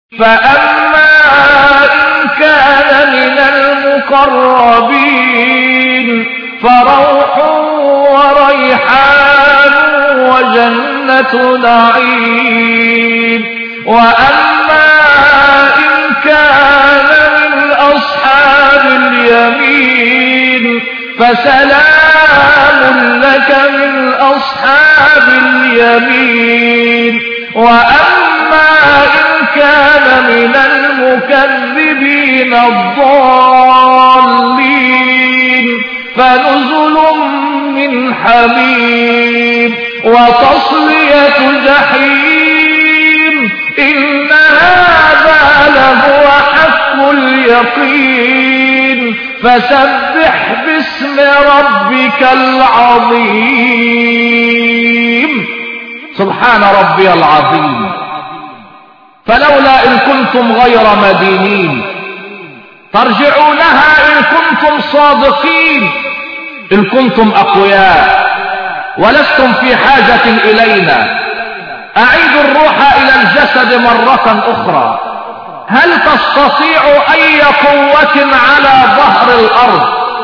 فأما إن كان من المقربين فروح وريحان وجنة نعيم. وأما إن كان من أصحاب اليمين فسلام لك من أصحاب اليمين. وأما إن كان من المكذبين الضالين فنزل من حميم وتصلية جحيم. إن هذا لهو حق اليقين. فسبح باسم ربك العظيم. سبحان ربي العظيم. فلولا إن كنتم غير مدينين ترجعونها إن كنتم صادقين، إن كنتم أقوياء ولستم في حاجة إلينا. أعيدوا الروح إلى الجسد مرة أخرى. هل تستطيع أي قوة على ظهر الأرض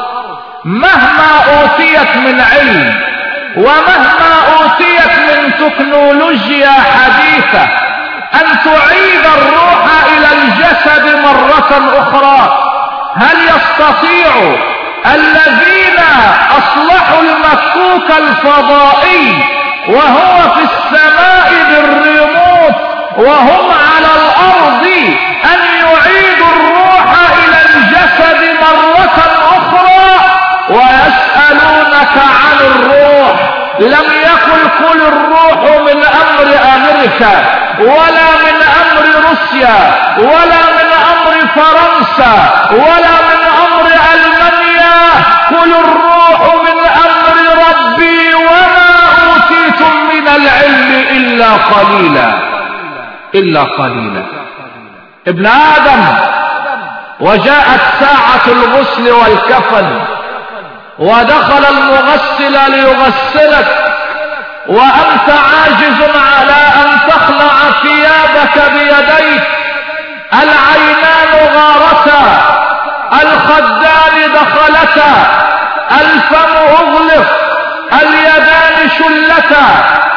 مهما أوتيت من علم ومهما أوتيت من تكنولوجيا حديثة أن تعيد الروح إلى الجسد مرة أخرى؟ هل يستطيع الذين أصلحوا المكوك الفضائي وهو في السماء بالريموت وهم على الأرض أن يعيدوا الروح إلى الجسد مرة أخرى؟ ويسألونك عن الروح، لم يقل كل الروح من أمر أمريكا ولا من أمر روسيا ولا من أمر فرنسا ولا من أمر ألمانيا، كل الروح من أمر ربي وما أوتيتم من العلم إلا قليلا إلا قليلا. ابن آدم، وجاءت ساعة الغسل والكفن ودخل المغسل ليغسلك وأنت عاجز على أن تخلع ثيابك بيديك. العينان غارتا، الخدان دخلتا، الفم أغلق، اليدان شلتا،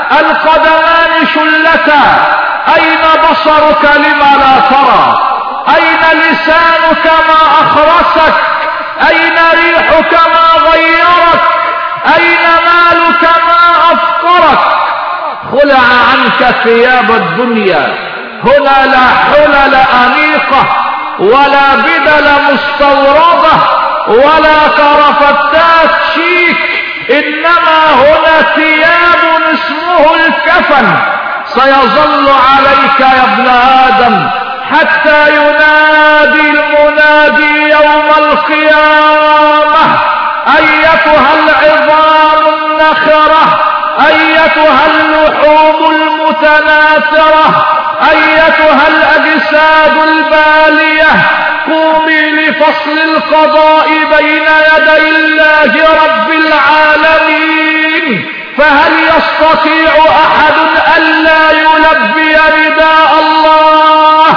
القدمان شلتا. أين بصرك لما لا ترى؟ أين لسانك ما أخرسك؟ أين ريحك ما غيرك؟ أين مالك ما أفقرك؟ خلع عنك ثياب الدنيا. هنا لا حلل أنيقة ولا بدل مستوردة ولا كرفتات شيك، إنما هنا ثياب اسمه الكفن. سيظل عليك يا ابن آدم حتى ينادي المنادي يوم القيامة: أيتها العظام النخرة، أيتها اللحوم المتناثرة، أيتها الأجساد البالية، قومي لفصل القضاء بين يدي الله رب العالمين. فهل يستطيع أحد ألا يلبي نداء الله؟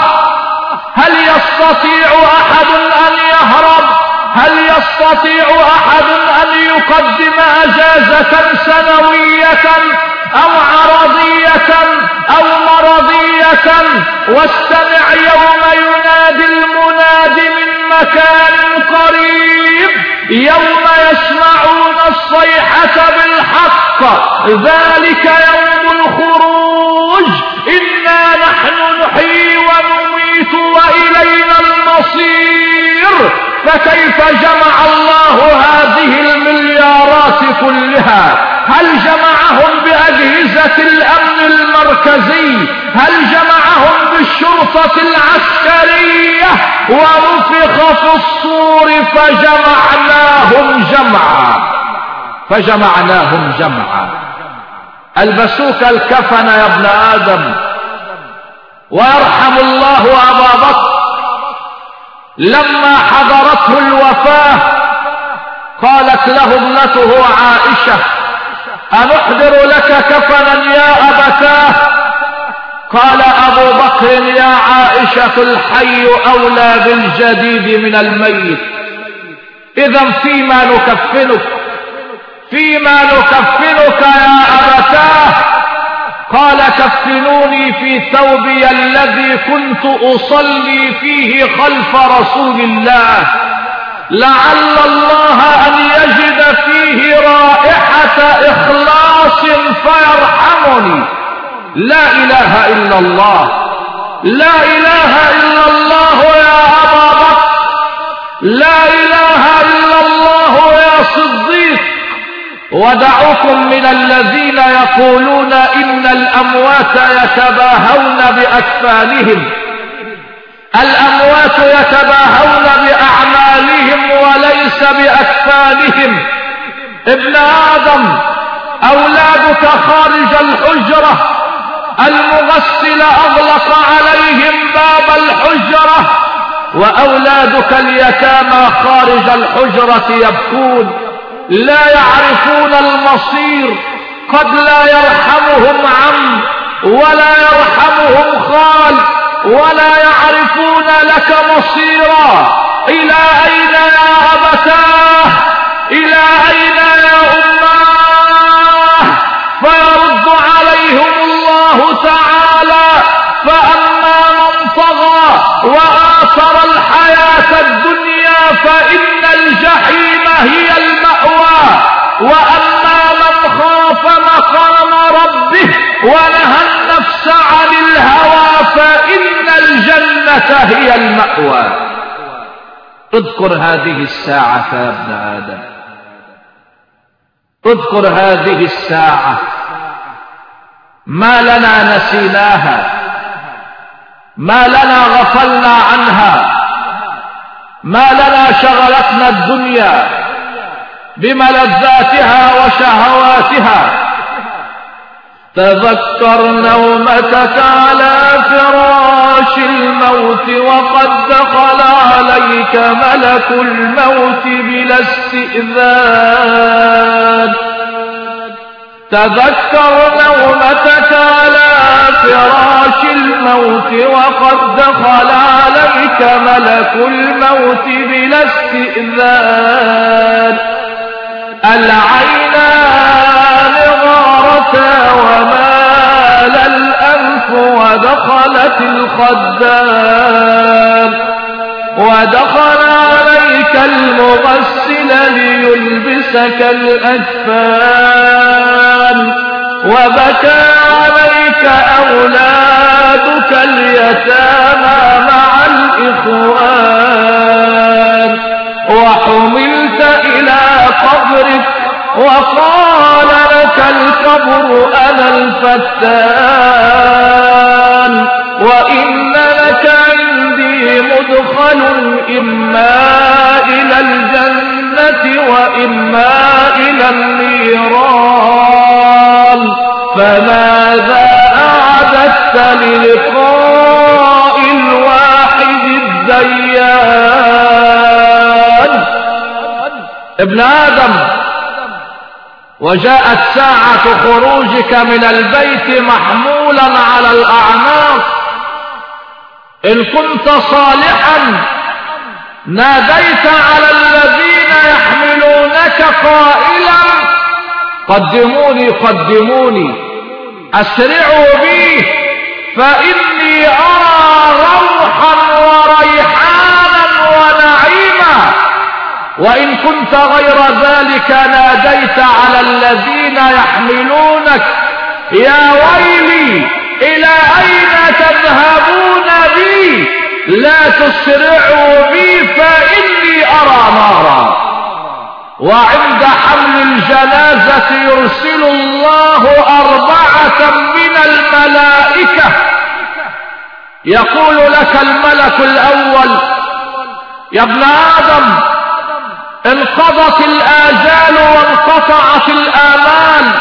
هل يستطيع أحد أن يهرب؟ هل يستطيع أحد أن يقدم أجازة سنوية أو عرضية أو مرضية؟ واستمع يوم ينادي المنادي من مكان قريب، يوم يسمعون الصيحة بالحق، ذلك يوم الخروج. إنا نحن نحيي ونميت وإلينا المصير. فكيف جمع الله هذه المليارات كلها؟ هل جمعهم بأجهزة الأمن المركزي؟ هل جمعهم بالشرطة العسكرية؟ ونفخ في الصور فجمعناهم جمعا. البسوك الكفن يا ابن آدم. ويرحم الله أبا بكر لما حضرته الوفاة قالت له ابنته عائشة: أنحضر لك كفنا يا أبتاه؟ قال أبو بكر: يا عائشة عائشة الحي أولى بالجديد من الميت. إذا فيما نكفنك يا أبتاه؟ قال كفنوني في ثوبي الذي كنت أصلي فيه خلف رسول الله، لعل الله أن يجد فيه رائحة إخلاص فيرحمني. لا إله إلا الله، لا إله إلا الله يا أبا بكر، لا إله إلا الله يا صديق. ودعوكم من الذين يقولون إن الأموات يتباهون بأكفانهم. الأموات يتباهون بأعمالهم وليس بأكفانهم. ابن آدم، أولادك خارج الحجرة، المغسل أغلق عليهم باب الحجرة، وأولادك اليتامى خارج الحجرة يبكون، لا يعرفون المصير. قد لا يرحمهم عم ولا يرحمهم خال ولا يعرفون لك مصيرا. إلى أين يا أبتاه؟ إلى أين يا أماه؟ فيرد عليهم الله تعالى: فأما من طغى وآثر الحياة الدنيا فإن الجحيم هي المأوى، وأما من خاف مقام ربه ونهى النفس عن الهوى فإن الجنة هي المأوى. اذكر هذه الساعة يا ابن آدم، اذكر هذه الساعة، ما لنا نسيناها، ما لنا غفلنا عنها، ما لنا شغلتنا الدنيا بملذاتها وشهواتها. تذكر نومتك على فراش الموت وقد دخل عليك ملك الموت بلا استئذان. تذكر نومتك على فراش الموت وقد دخل عليك ملك الموت بلا استئذان. العينان غارتا ومال الأنف ودخلت الخدان. ودخل عليك المغسل ليلبسك الأكفان. وبكى عليك أولادك اليتامى مع الإخوان. وحملت إلى قبرك وقال لك القبر أنا الفتان. وإن لك عندي مدخل إما إلى الجنة وإما إلى النيران. فماذا أعددت للقاء الواحد الديان؟ ابن آدم، وجاءت ساعة خروجك من البيت محمولا على الأعناق. إن كنت صالحا ناديت على الذين يحملونك قائلا: قدموني قدموني، أسرعوا بي، فإني أرى روحا وريحانا ونعيما. وإن كنت غير ذلك ناديت على الذين يحملونك: يا ويلي، إلى أين تذهبون بي؟ لا تسرعوا بي فإني أرى نارا. وعند حمل الجنازة يرسل الله 4 من الملائكة، يقول لك الملك الأول: يا ابن آدم، انقضت الآجال وانقطعت الآمال.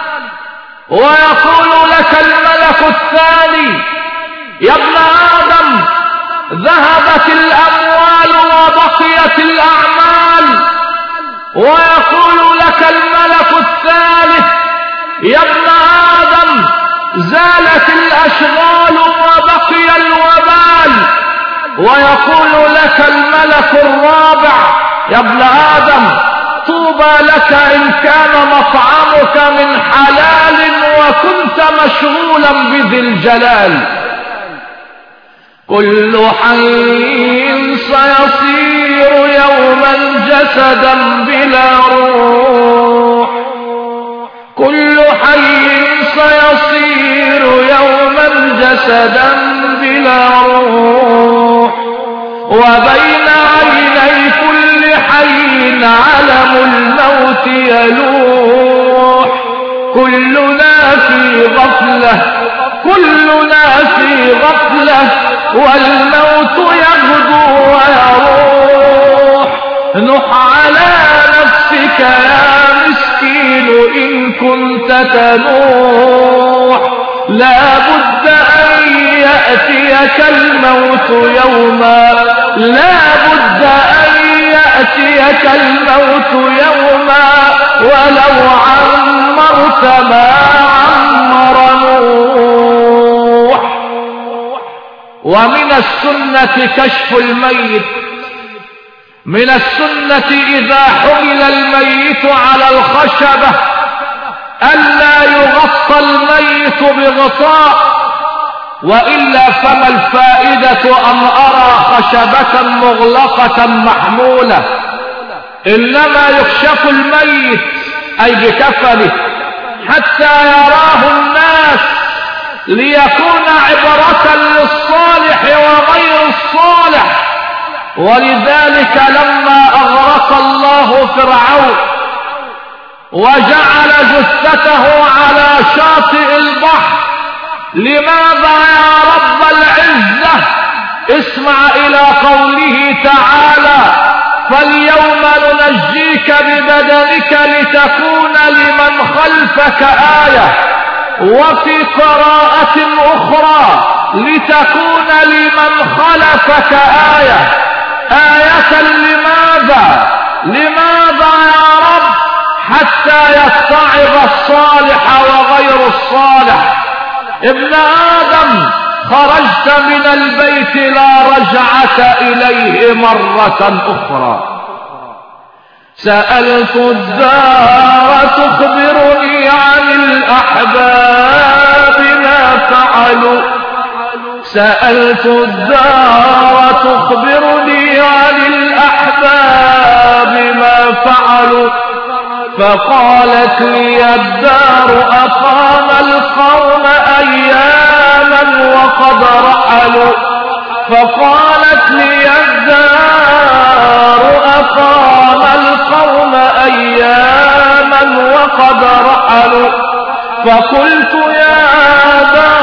ويقول لك الملك الثاني: يا ابن آدم، ذهبت الأموال وبقيت الأعمال. ويقول لك الملك الثالث: يا ابن آدم، زالت الأشغال وبقي الوبال. ويقول لك الملك الرابع: يا ابن آدم طوبى لك إن كان مطعمك من حلال وكنت مشغولا بذي الجلال. كل حي سيصير يوما جسدا بلا روح، كل حي سيصير يوما جسدا بلا روح، وبين عيني كل حي علم الموت يلوح. كلنا في غفلة، كلنا في غفلة، والموت يغدو ويروح. نح على نفسك يا مسكين إن كنت تنوح، لا بد أن يأتيك الموت يوما، لا بد أن يأتيك الموت يوما، ولو عمرت ما عمر نوح. ومن السنة كشف الميت، من السنة إذا حمل الميت على الخشبة ألا يغطى الميت بغطاء، وإلا فما الفائدة أن أرى خشبة مغلقة محمولة؟ إنما يكشف الميت أي بكفنه حتى يراه الناس، ليكون عبرة للصالح وغير الصالح. ولذلك لما أغرق الله فرعون وجعل جثته على شاطئ البحر، لماذا يا رب العزة؟ اسمع إلى قوله تعالى: فاليوم ننجيك ببدنك لتكون لمن خلفك آية، وفي قراءة أخرى لتكون لمن خلفك آية. آية لماذا؟ لماذا يا رب؟ حتى يتعظ الصالح وغير الصالح. ابن آدم خرجت من البيت لا رجعة إليه مرة أخرى. سألت الدار تخبرني عن الأحباب ما فعلوا، سألت الدار تخبرني عن الأحباب ما فعلوا، فقالت لي الدار أقام القوم أياما وقد رحلوا، فقالت لي الدار أقام القوم أياما وقد رحلوا، فقلت يا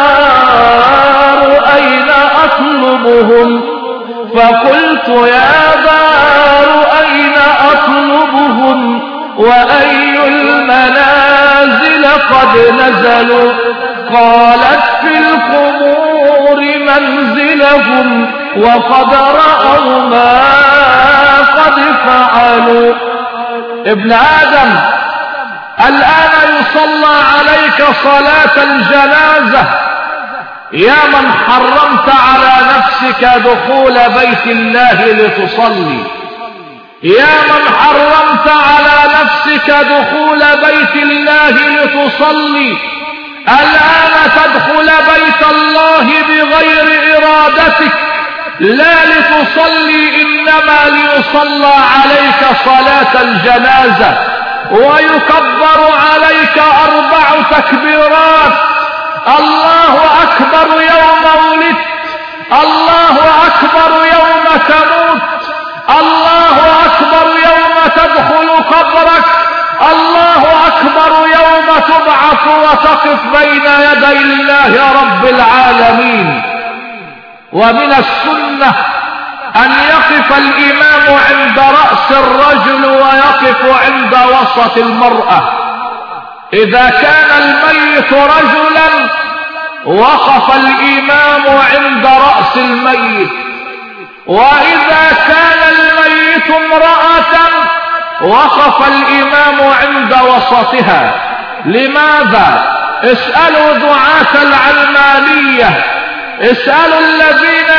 دار أين أطلبهم، فقلت يا دار أين أطلبهم، وأي المنازل قد نزلوا، قالت في القبور منزلهم وقد رأوا ما قد فعلوا. ابن آدم الآن يصلى عليك صلاة الجنازة، يا من حرمت على نفسك دخول بيت الله لتصلي، يا من حرمت على نفسك دخول بيت الله لتصلي، الآن تدخل بيت الله بغير إرادتك، لا لتصلي إنما ليصلى عليك صلاة الجنازة، ويكبر عليك 4 تكبيرات: الله أكبر يوم ولدت، الله أكبر يوم تموت، الله أكبر يوم تدخل قبرك، الله أكبر يوم تبعث وتقف بين يدي الله رب العالمين. ومن السنة أن يقف الإمام عند رأس الرجل ويقف عند وسط المرأة. إذا كان الميت رجلا وقف الإمام عند رأس الميت، وإذا كان الميت امرأة وقف الإمام عند وسطها. لماذا؟ اسألوا دعاة العلمانية، اسألوا الذين ينادون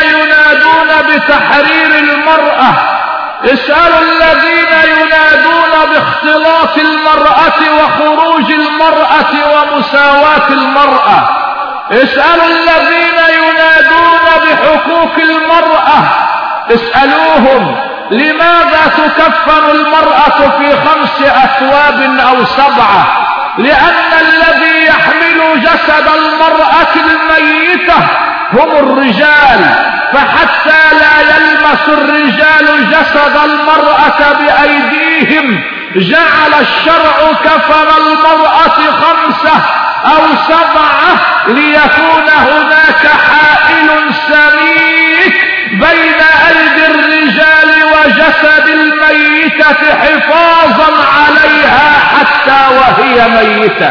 ينادون بتحرير المرأة، اسألوا الذين ينادون باختلاط المرأة وخروج المرأة ومساواة المرأة، اسألوا الذين ينادون بحقوق المرأة، اسألوهم لماذا تكفن المرأة في 5 أثواب أو 7؟ لأن الذي يحمل جسد المرأة الميتة هم الرجال، فحتى لا يلمس الرجال جسد المرأة بأيديهم جعل الشرع كفن المرأة 5 أو 7 ليكون هناك حائل سميك بين أيدي الرجال وجسد الميتة حفاظا عليها حتى وهي ميتة.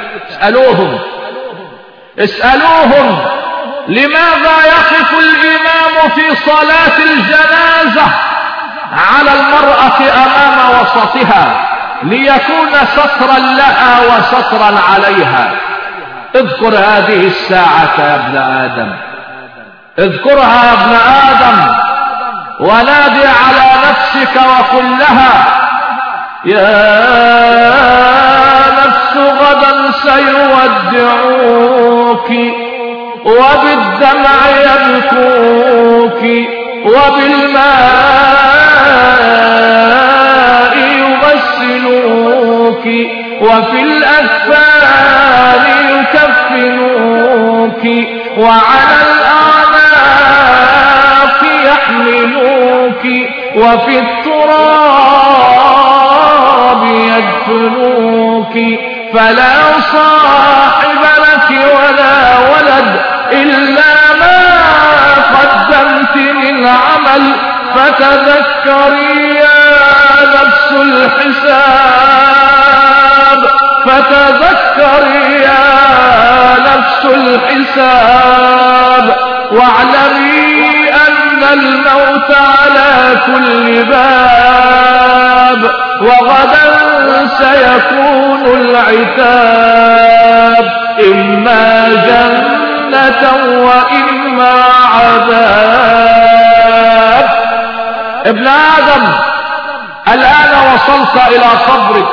اسألوهم لماذا يقف الإمام في صلاة الجنازة على المرأة أمام وسطها ليكون سترا لها وسترا عليها؟ اذكر هذه الساعة يا ابن آدم، اذكرها يا ابن آدم، ونادي على نفسك وقل لها يا نفس غدا سيودعوك وبالدمع يبكوك وبالماء يغسلوك وفي الأكفان يكفنوك وعلى الأعناق يحملوك وفي التراب يدفنوك فلا صاحب لك ولا ولد إلا ما قدمت من عمل فتذكري يا نفس الحساب فتذكري يا نفس الحساب واعلمي أن الموت على كل باب وغدا سيكون العتاب إما جنة وإما عذاب. ابن آدم الآن وصلت إلى قبرك،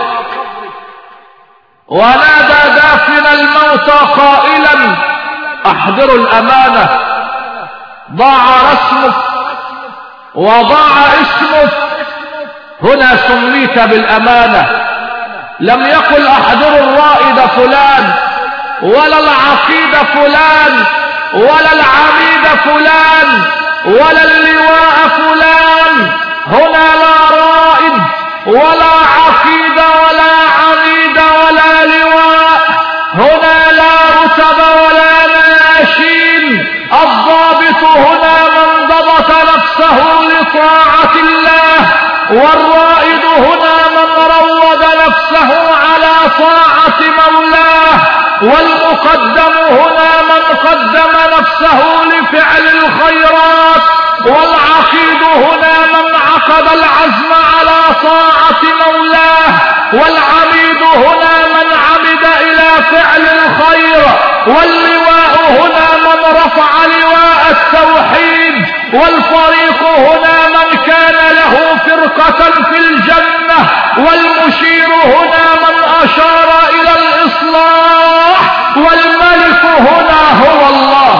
ونادى دافن الموت قائلا احضروا الأمانة، ضاع رسمك وضاع اسمك، هنا سميت بالأمانة. لم يقل احضروا الرائد فلان ولا العقيد فلان ولا العميد فلان ولا اللواء فلان، هنا لا رائد ولا عقيد ولا عميد ولا لواء، هنا لا رتب ولا ناشين. الضابط هنا من ضبط نفسه لطاعة الله، والرائد هنا من روض نفسه على طاعة مولاه، والمقدم هنا من قدم نفسه لفعل الخيرات، والعقيد هنا من عقد العزم على طاعة مولاه، والعميد هنا من عمد إلى فعل الخير، واللواء هنا من رفع لواء التوحيد، والفريق هنا من كان له فرقة في الجنة، والمشير هنا من أشار إلى الإصلاح، والملك هنا هو الله.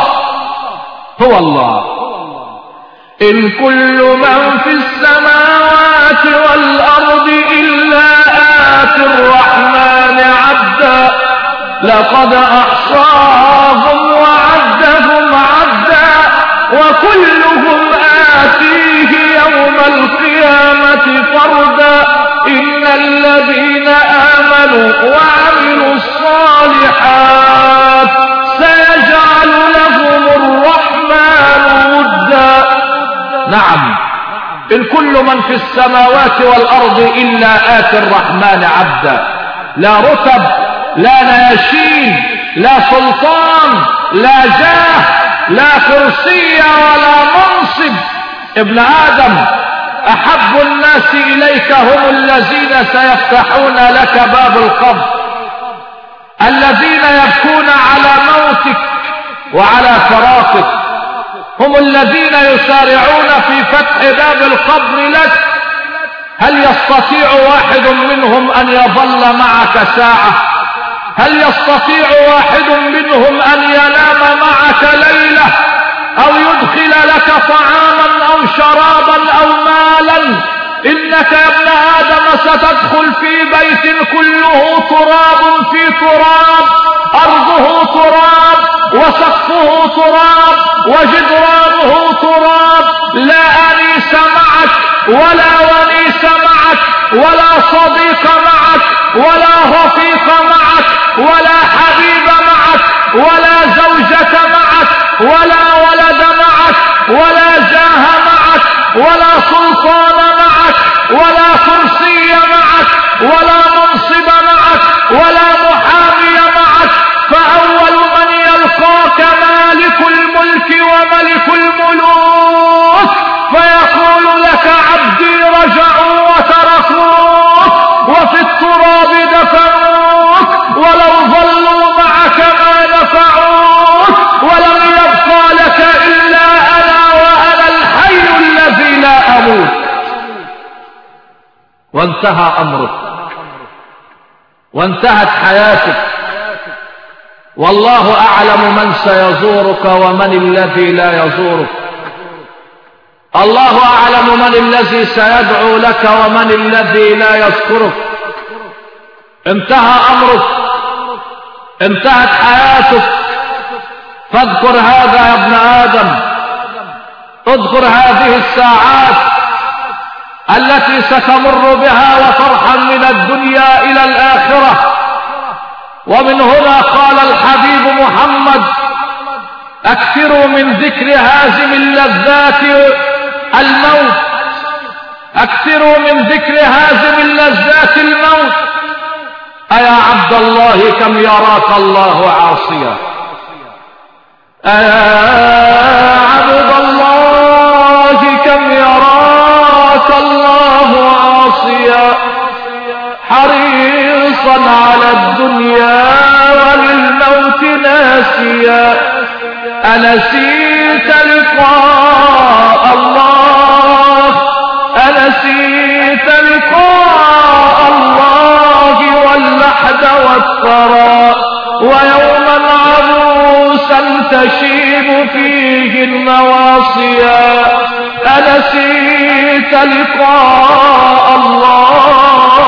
إن كل من في السماوات والأرض إلا آتي الرحمن عبدا لقد أحصاهم وعدهم عدا وكلهم آتيه يوم القيامة فردا إن الذين آمنوا وعملوا الصالحات سيجعل لهم الرحمن ودا. نعم، إن كل من في السماوات والأرض إلا آتي الرحمن عبدا، لا رتب لا نياشين لا سلطان لا جاه لا كرسي ولا منصب. ابن آدم أحب الناس إليك هم الذين سيفتحون لك باب القبر، الذين يبكون على موتك وعلى فراقك، هم الذين يسارعون في فتح باب القبر لك. هل يستطيع واحد منهم أن يظل معك ساعة؟ هل يستطيع واحد منهم أن ينام معك ليلة أو يدخل لك طعاما أو شرابا أو مالا؟ إنك يا ابن آدم ستدخل في بيت كله تراب في تراب، أرضه تراب وسقفه تراب وجدرانه تراب، لا أنيس معك ولا ونيس معك ولا صديق معك ولا رفيق معك ولا حبيب معك ولا زوجة معك ولا ولد معك ولا جاه معك ولا سلطان معك ولا كرسي معك ولا منصب معك ولا محامي معك. فأول من يلقاك مالك الملك وملك الملوك، فيقول لك عبدي رجعوا وتركوك وفي التراب دفنوك، ولو ظلوا معك ما نفعوك، ولم يبقى لك إلا أنا وأنا الحي الذي لا أموت. وانتهى أمرك وانتهت حياتك، والله أعلم من سيزورك ومن الذي لا يزورك. الله أعلم من الذي سيدعو لك ومن الذي لا يذكرك. انتهى أمرك، انتهت حياتك. فاذكر هذا يا ابن آدم، اذكر هذه الساعات التي ستمر بها وترحل من الدنيا إلى الآخرة. ومن هنا قال الحبيب محمد: أكثروا من ذكر هازم اللذات الموت، أكثروا من ذكر هازم اللذات الموت. أيا عبد الله كم يراك الله عاصيا، أيا عبد الله كم يراك الله عاصيا، حريصا على الدنيا وللموت ناسيا. أنسيت لقاء الله، أنسيت لقاء الله واللحد والثرى، ويوما عروسا تشيب فيه النواصيا. أنسيت لقاء الله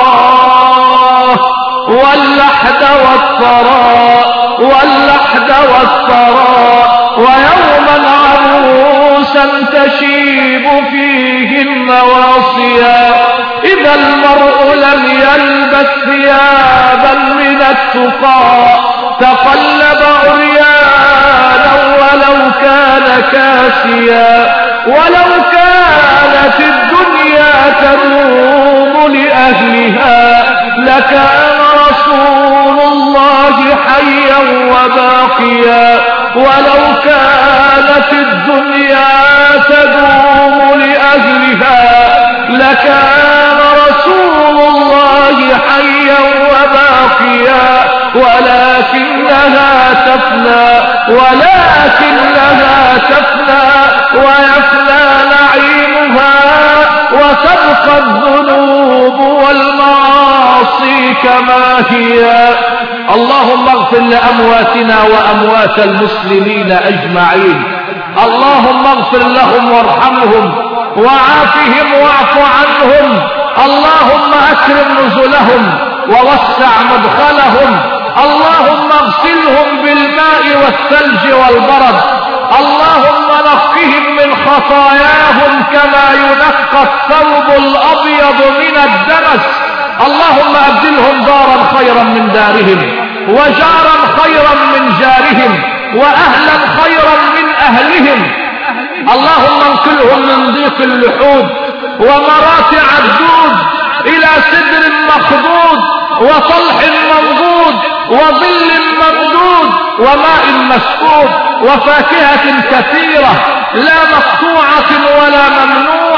واللحد والثرى، واللحد والثرى، ويوما عروسا تشيب فيه النواصيا. إذا المرء لم يلبس ثيابا من التقى تقلب عريانا ولو كان كاسيا. ولو كانت الدنيا تروم لأهلها لكان رسول الله حيا وباقيا. ولو كانت الدنيا تدوم لأهلها لكان رسول الله حيا وباقيا. ولكنها تفنى، ولكنها تفنى ويفنى نعيمها، وتبقى الذنوب والمعاصي كما هي. اللهم اغفر لأمواتنا وأموات المسلمين أجمعين. اللهم اغفر لهم وارحمهم وعافهم واعف عنهم. اللهم أكرم نزلهم ووسع مدخلهم. اللهم اغسلهم بالماء والثلج والبرد. اللهم نقهم من خطاياهم كما ينقى الثوب الأبيض من الدنس. اللهم أبدلهم دارا خيرا من دارهم، وجارا خيرا من جارهم، وأهلا خيرا من أهلهم. اللهم انقلهم من ضيق اللحود ومراتع الدود إلى سدر مخضود وطلح منضود وظل ممدود وماء مسكوب وفاكهة كثيرة لا مقطوعة ولا ممنوعة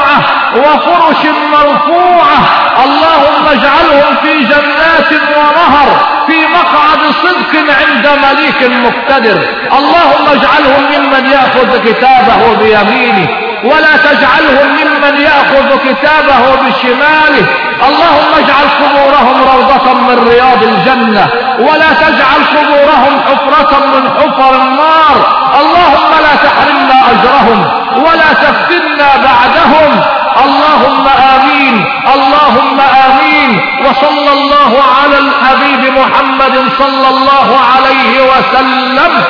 وفرش مرفوعة. اللهم اجعلهم في جنات ونهر في مقعد صدق عند مليك مقتدر. اللهم اجعلهم ممن يأخذ كتابه بيمينه ولا تجعلهم ممن يأخذ كتابه بشماله. اللهم اجعل قبورهم روضة من رياض الجنة ولا تجعل قبورهم حفرة من حفر النار. اللهم لا تحرمنا أجرهم ولا تفتنا بعدهم. اللهم آمين اللهم آمين. وصلى الله على الحبيب محمد صلى الله عليه وسلم